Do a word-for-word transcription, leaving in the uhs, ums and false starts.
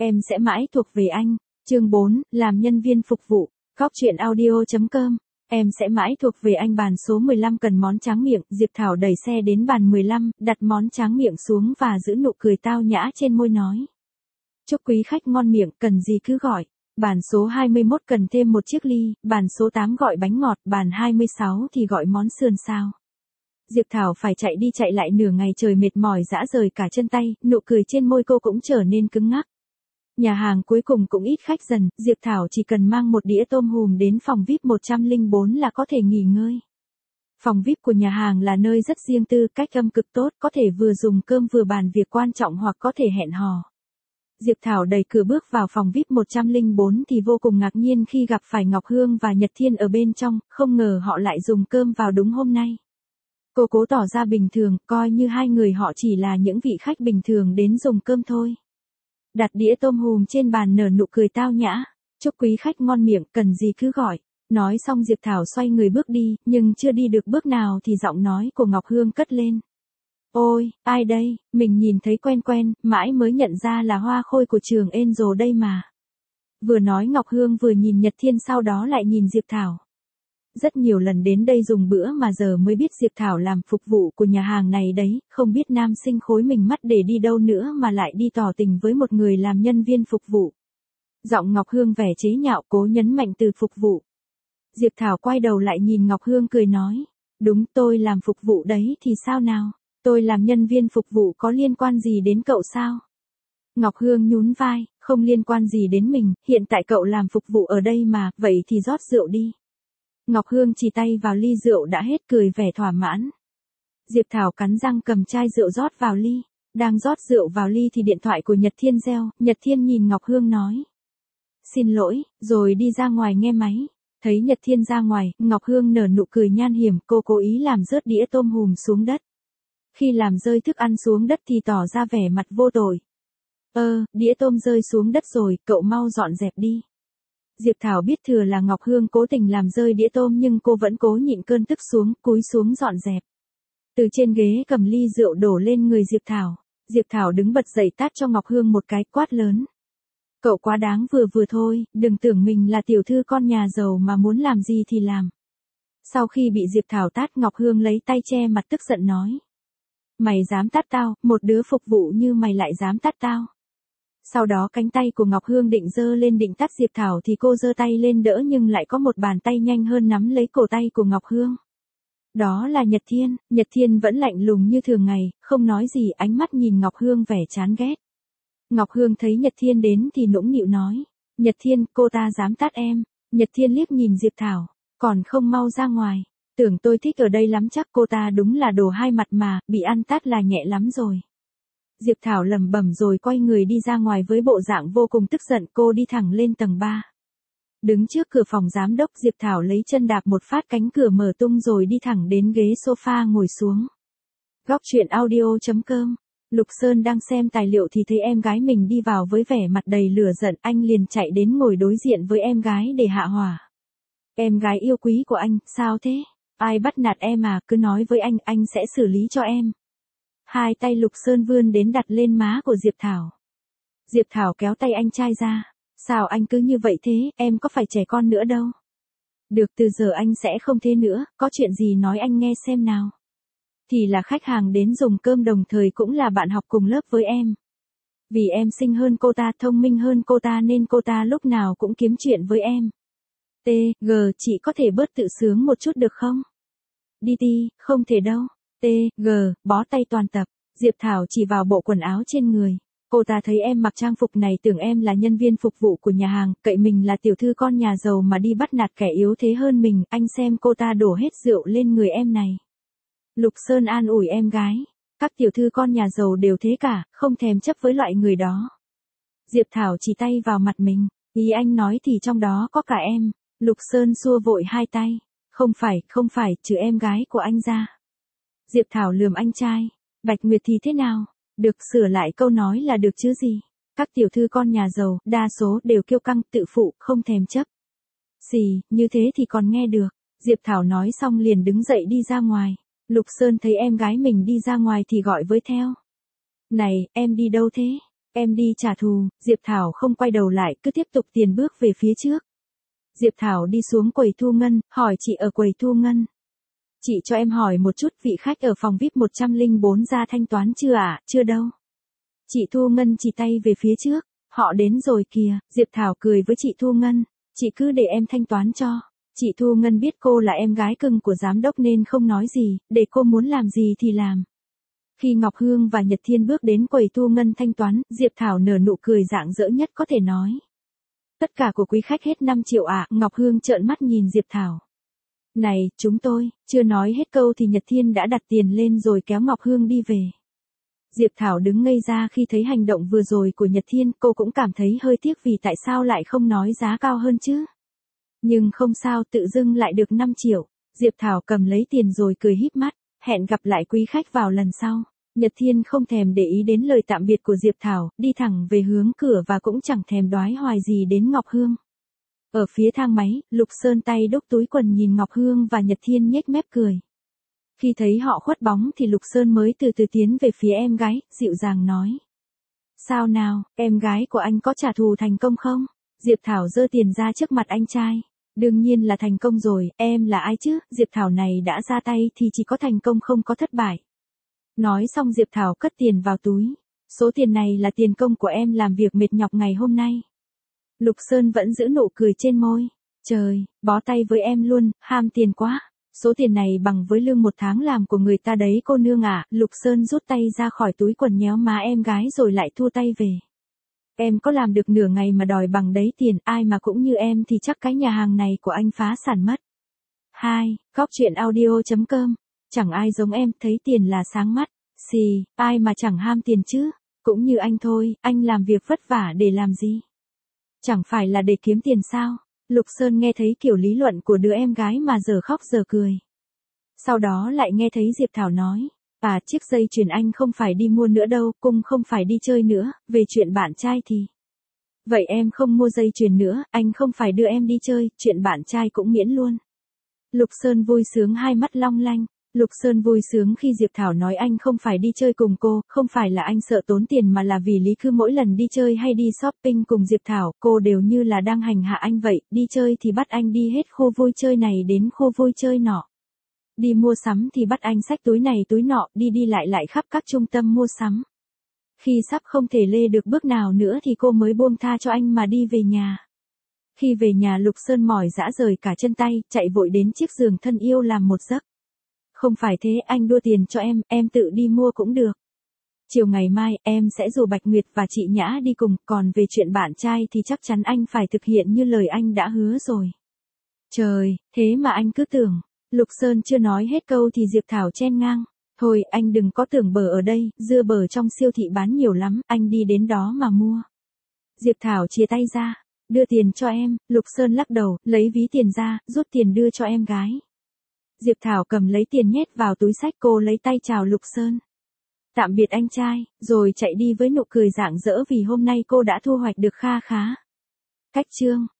Em sẽ mãi thuộc về anh. Chương bốn, làm nhân viên phục vụ. Góc truyện audio chấm com. Em sẽ mãi thuộc về anh. Bàn số mười lăm cần món tráng miệng. Diệp Thảo đẩy xe đến bàn mười lăm, đặt món tráng miệng xuống và giữ nụ cười tao nhã trên môi nói. Chúc quý khách ngon miệng, cần gì cứ gọi. Bàn số hai mươi mốt cần thêm một chiếc ly, bàn số tám gọi bánh ngọt, bàn hai mươi sáu thì gọi món sườn xào. Diệp Thảo phải chạy đi chạy lại nửa ngày trời mệt mỏi rã rời cả chân tay, nụ cười trên môi cô cũng trở nên cứng ngắc. Nhà hàng cuối cùng cũng ít khách dần, Diệp Thảo chỉ cần mang một đĩa tôm hùm đến phòng vi ai pi một trăm lẻ bốn là có thể nghỉ ngơi. Phòng vi ai pi của nhà hàng là nơi rất riêng tư, cách âm cực tốt, có thể vừa dùng cơm vừa bàn việc quan trọng hoặc có thể hẹn hò. Diệp Thảo đẩy cửa bước vào phòng vi ai pi một trăm lẻ bốn thì vô cùng ngạc nhiên khi gặp phải Ngọc Hương và Nhật Thiên ở bên trong, không ngờ họ lại dùng cơm vào đúng hôm nay. Cô cố tỏ ra bình thường, coi như hai người họ chỉ là những vị khách bình thường đến dùng cơm thôi. Đặt đĩa tôm hùm trên bàn nở nụ cười tao nhã. Chúc quý khách ngon miệng, cần gì cứ gọi. Nói xong Diệp Thảo xoay người bước đi, nhưng chưa đi được bước nào thì giọng nói của Ngọc Hương cất lên. Ôi, ai đây, mình nhìn thấy quen quen, mãi mới nhận ra là Hoa Khôi của trường Angel đây mà. Vừa nói Ngọc Hương vừa nhìn Nhật Thiên, sau đó lại nhìn Diệp Thảo. Rất nhiều lần đến đây dùng bữa mà giờ mới biết Diệp Thảo làm phục vụ của nhà hàng này đấy, không biết nam sinh khối mình mắt để đi đâu nữa mà lại đi tỏ tình với một người làm nhân viên phục vụ. Giọng Ngọc Hương vẻ chế nhạo cố nhấn mạnh từ phục vụ. Diệp Thảo quay đầu lại nhìn Ngọc Hương cười nói, đúng tôi làm phục vụ đấy thì sao nào, tôi làm nhân viên phục vụ có liên quan gì đến cậu sao? Ngọc Hương nhún vai, không liên quan gì đến mình, hiện tại cậu làm phục vụ ở đây mà, vậy thì rót rượu đi. Ngọc Hương chỉ tay vào ly rượu đã hết cười vẻ thỏa mãn. Diệp Thảo cắn răng cầm chai rượu rót vào ly. Đang rót rượu vào ly thì điện thoại của Nhật Thiên reo. Nhật Thiên nhìn Ngọc Hương nói. Xin lỗi, rồi đi ra ngoài nghe máy. Thấy Nhật Thiên ra ngoài, Ngọc Hương nở nụ cười nhan hiểm, cô cố ý làm rớt đĩa tôm hùm xuống đất. Khi làm rơi thức ăn xuống đất thì tỏ ra vẻ mặt vô tội. Ơ, đĩa tôm rơi xuống đất rồi, cậu mau dọn dẹp đi. Diệp Thảo biết thừa là Ngọc Hương cố tình làm rơi đĩa tôm nhưng cô vẫn cố nhịn cơn tức xuống, cúi xuống dọn dẹp. Từ trên ghế cầm ly rượu đổ lên người Diệp Thảo. Diệp Thảo đứng bật dậy tát cho Ngọc Hương một cái, quát lớn. Cậu quá đáng vừa vừa thôi, đừng tưởng mình là tiểu thư con nhà giàu mà muốn làm gì thì làm. Sau khi bị Diệp Thảo tát, Ngọc Hương lấy tay che mặt tức giận nói. Mày dám tát tao, một đứa phục vụ như mày lại dám tát tao. Sau đó cánh tay của Ngọc Hương định giơ lên định tát Diệp Thảo thì cô giơ tay lên đỡ nhưng lại có một bàn tay nhanh hơn nắm lấy cổ tay của Ngọc Hương. Đó là Nhật Thiên, Nhật Thiên vẫn lạnh lùng như thường ngày, không nói gì, ánh mắt nhìn Ngọc Hương vẻ chán ghét. Ngọc Hương thấy Nhật Thiên đến thì nũng nịu nói, Nhật Thiên, cô ta dám tát em. Nhật Thiên liếc nhìn Diệp Thảo, còn không mau ra ngoài, tưởng tôi thích ở đây lắm chắc, cô ta đúng là đồ hai mặt mà, bị ăn tát là nhẹ lắm rồi. Diệp Thảo lẩm bẩm rồi quay người đi ra ngoài với bộ dạng vô cùng tức giận, cô đi thẳng lên tầng ba. Đứng trước cửa phòng giám đốc, Diệp Thảo lấy chân đạp một phát, cánh cửa mở tung rồi đi thẳng đến ghế sofa ngồi xuống. Góc truyện audio chấm com. Lục Sơn đang xem tài liệu thì thấy em gái mình đi vào với vẻ mặt đầy lửa giận, anh liền chạy đến ngồi đối diện với em gái để hạ hỏa. Em gái yêu quý của anh, sao thế? Ai bắt nạt em à, cứ nói với anh, anh sẽ xử lý cho em. Hai tay Lục Sơn vươn đến đặt lên má của Diệp Thảo. Diệp Thảo kéo tay anh trai ra. Sao anh cứ như vậy thế, em có phải trẻ con nữa đâu. Được, từ giờ anh sẽ không thế nữa, có chuyện gì nói anh nghe xem nào. Thì là khách hàng đến dùng cơm đồng thời cũng là bạn học cùng lớp với em. Vì em xinh hơn cô ta, thông minh hơn cô ta nên cô ta lúc nào cũng kiếm chuyện với em. T, G, chị có thể bớt tự sướng một chút được không? Đi đi, không thể đâu. T, G, bó tay toàn tập. Diệp Thảo chỉ vào bộ quần áo trên người. Cô ta thấy em mặc trang phục này tưởng em là nhân viên phục vụ của nhà hàng, cậy mình là tiểu thư con nhà giàu mà đi bắt nạt kẻ yếu thế hơn mình, anh xem cô ta đổ hết rượu lên người em này. Lục Sơn an ủi em gái. Các tiểu thư con nhà giàu đều thế cả, không thèm chấp với loại người đó. Diệp Thảo chỉ tay vào mặt mình. Ý anh nói thì trong đó có cả em. Lục Sơn xua vội hai tay. Không phải, không phải, trừ em gái của anh ra. Diệp Thảo lườm anh trai. Bạch Nguyệt thì thế nào? Được, sửa lại câu nói là được chứ gì. Các tiểu thư con nhà giàu, đa số đều kiêu căng, tự phụ, không thèm chấp. Xì, như thế thì còn nghe được. Diệp Thảo nói xong liền đứng dậy đi ra ngoài. Lục Sơn thấy em gái mình đi ra ngoài thì gọi với theo. Này, em đi đâu thế? Em đi trả thù, Diệp Thảo không quay đầu lại, cứ tiếp tục tiền bước về phía trước. Diệp Thảo đi xuống quầy thu ngân, hỏi chị ở quầy thu ngân. Chị cho em hỏi một chút, vị khách ở phòng vi ai pi một không bốn ra thanh toán chưa ạ? À? Chưa đâu. Chị Thu Ngân chỉ tay về phía trước. Họ đến rồi kìa, Diệp Thảo cười với chị Thu Ngân. Chị cứ để em thanh toán cho. Chị Thu Ngân biết cô là em gái cưng của giám đốc nên không nói gì, để cô muốn làm gì thì làm. Khi Ngọc Hương và Nhật Thiên bước đến quầy Thu Ngân thanh toán, Diệp Thảo nở nụ cười rạng rỡ nhất có thể nói. Tất cả của quý khách hết năm triệu ạ, à? Ngọc Hương trợn mắt nhìn Diệp Thảo. Này, chúng tôi, chưa nói hết câu thì Nhật Thiên đã đặt tiền lên rồi kéo Ngọc Hương đi về. Diệp Thảo đứng ngây ra khi thấy hành động vừa rồi của Nhật Thiên, cô cũng cảm thấy hơi tiếc vì tại sao lại không nói giá cao hơn chứ. Nhưng không sao, tự dưng lại được năm triệu, Diệp Thảo cầm lấy tiền rồi cười híp mắt, hẹn gặp lại quý khách vào lần sau. Nhật Thiên không thèm để ý đến lời tạm biệt của Diệp Thảo, đi thẳng về hướng cửa và cũng chẳng thèm đoái hoài gì đến Ngọc Hương. Ở phía thang máy, Lục Sơn tay đúc túi quần nhìn Ngọc Hương và Nhật Thiên nhếch mép cười. Khi thấy họ khuất bóng thì Lục Sơn mới từ từ tiến về phía em gái, dịu dàng nói. Sao nào, em gái của anh có trả thù thành công không? Diệp Thảo giơ tiền ra trước mặt anh trai. Đương nhiên là thành công rồi, em là ai chứ? Diệp Thảo này đã ra tay thì chỉ có thành công không có thất bại. Nói xong Diệp Thảo cất tiền vào túi. Số tiền này là tiền công của em làm việc mệt nhọc ngày hôm nay. Lục Sơn vẫn giữ nụ cười trên môi. Trời, bó tay với em luôn, ham tiền quá. Số tiền này bằng với lương một tháng làm của người ta đấy cô nương à. Lục Sơn rút tay ra khỏi túi quần nhéo má em gái rồi lại thu tay về. Em có làm được nửa ngày mà đòi bằng đấy tiền, ai mà cũng như em thì chắc cái nhà hàng này của anh phá sản mất. hai. Góc truyện audio chấm com. Chẳng ai giống em, thấy tiền là sáng mắt. Xì, ai mà chẳng ham tiền chứ. Cũng như anh thôi, anh làm việc vất vả để làm gì? Chẳng phải là để kiếm tiền sao? Lục Sơn nghe thấy kiểu lý luận của đứa em gái mà giờ khóc giờ cười. Sau đó lại nghe thấy Diệp Thảo nói. À, chiếc dây chuyền anh không phải đi mua nữa đâu, cung không phải đi chơi nữa, về chuyện bạn trai thì. Vậy em không mua dây chuyền nữa, anh không phải đưa em đi chơi, chuyện bạn trai cũng miễn luôn. Lục Sơn vui sướng hai mắt long lanh. Lục Sơn vui sướng khi Diệp Thảo nói anh không phải đi chơi cùng cô, không phải là anh sợ tốn tiền mà là vì lý cứ mỗi lần đi chơi hay đi shopping cùng Diệp Thảo, cô đều như là đang hành hạ anh vậy, đi chơi thì bắt anh đi hết khu vui chơi này đến khu vui chơi nọ. Đi mua sắm thì bắt anh xách túi này túi nọ, đi đi lại lại khắp các trung tâm mua sắm. Khi sắp không thể lê được bước nào nữa thì cô mới buông tha cho anh mà đi về nhà. Khi về nhà Lục Sơn mỏi rã rời cả chân tay, chạy vội đến chiếc giường thân yêu làm một giấc. Không phải thế, anh đưa tiền cho em, em tự đi mua cũng được. Chiều ngày mai, em sẽ rủ Bạch Nguyệt và chị Nhã đi cùng, còn về chuyện bạn trai thì chắc chắn anh phải thực hiện như lời anh đã hứa rồi. Trời, thế mà anh cứ tưởng. Lục Sơn chưa nói hết câu thì Diệp Thảo chen ngang. Thôi, anh đừng có tưởng bở ở đây, dưa bở trong siêu thị bán nhiều lắm, anh đi đến đó mà mua. Diệp Thảo chia tay ra. Đưa tiền cho em, Lục Sơn lắc đầu, lấy ví tiền ra, rút tiền đưa cho em gái. Diệp Thảo cầm lấy tiền nhét vào túi xách, cô lấy tay chào Lục Sơn. Tạm biệt anh trai, rồi chạy đi với nụ cười rạng rỡ vì hôm nay cô đã thu hoạch được kha khá. Cách chương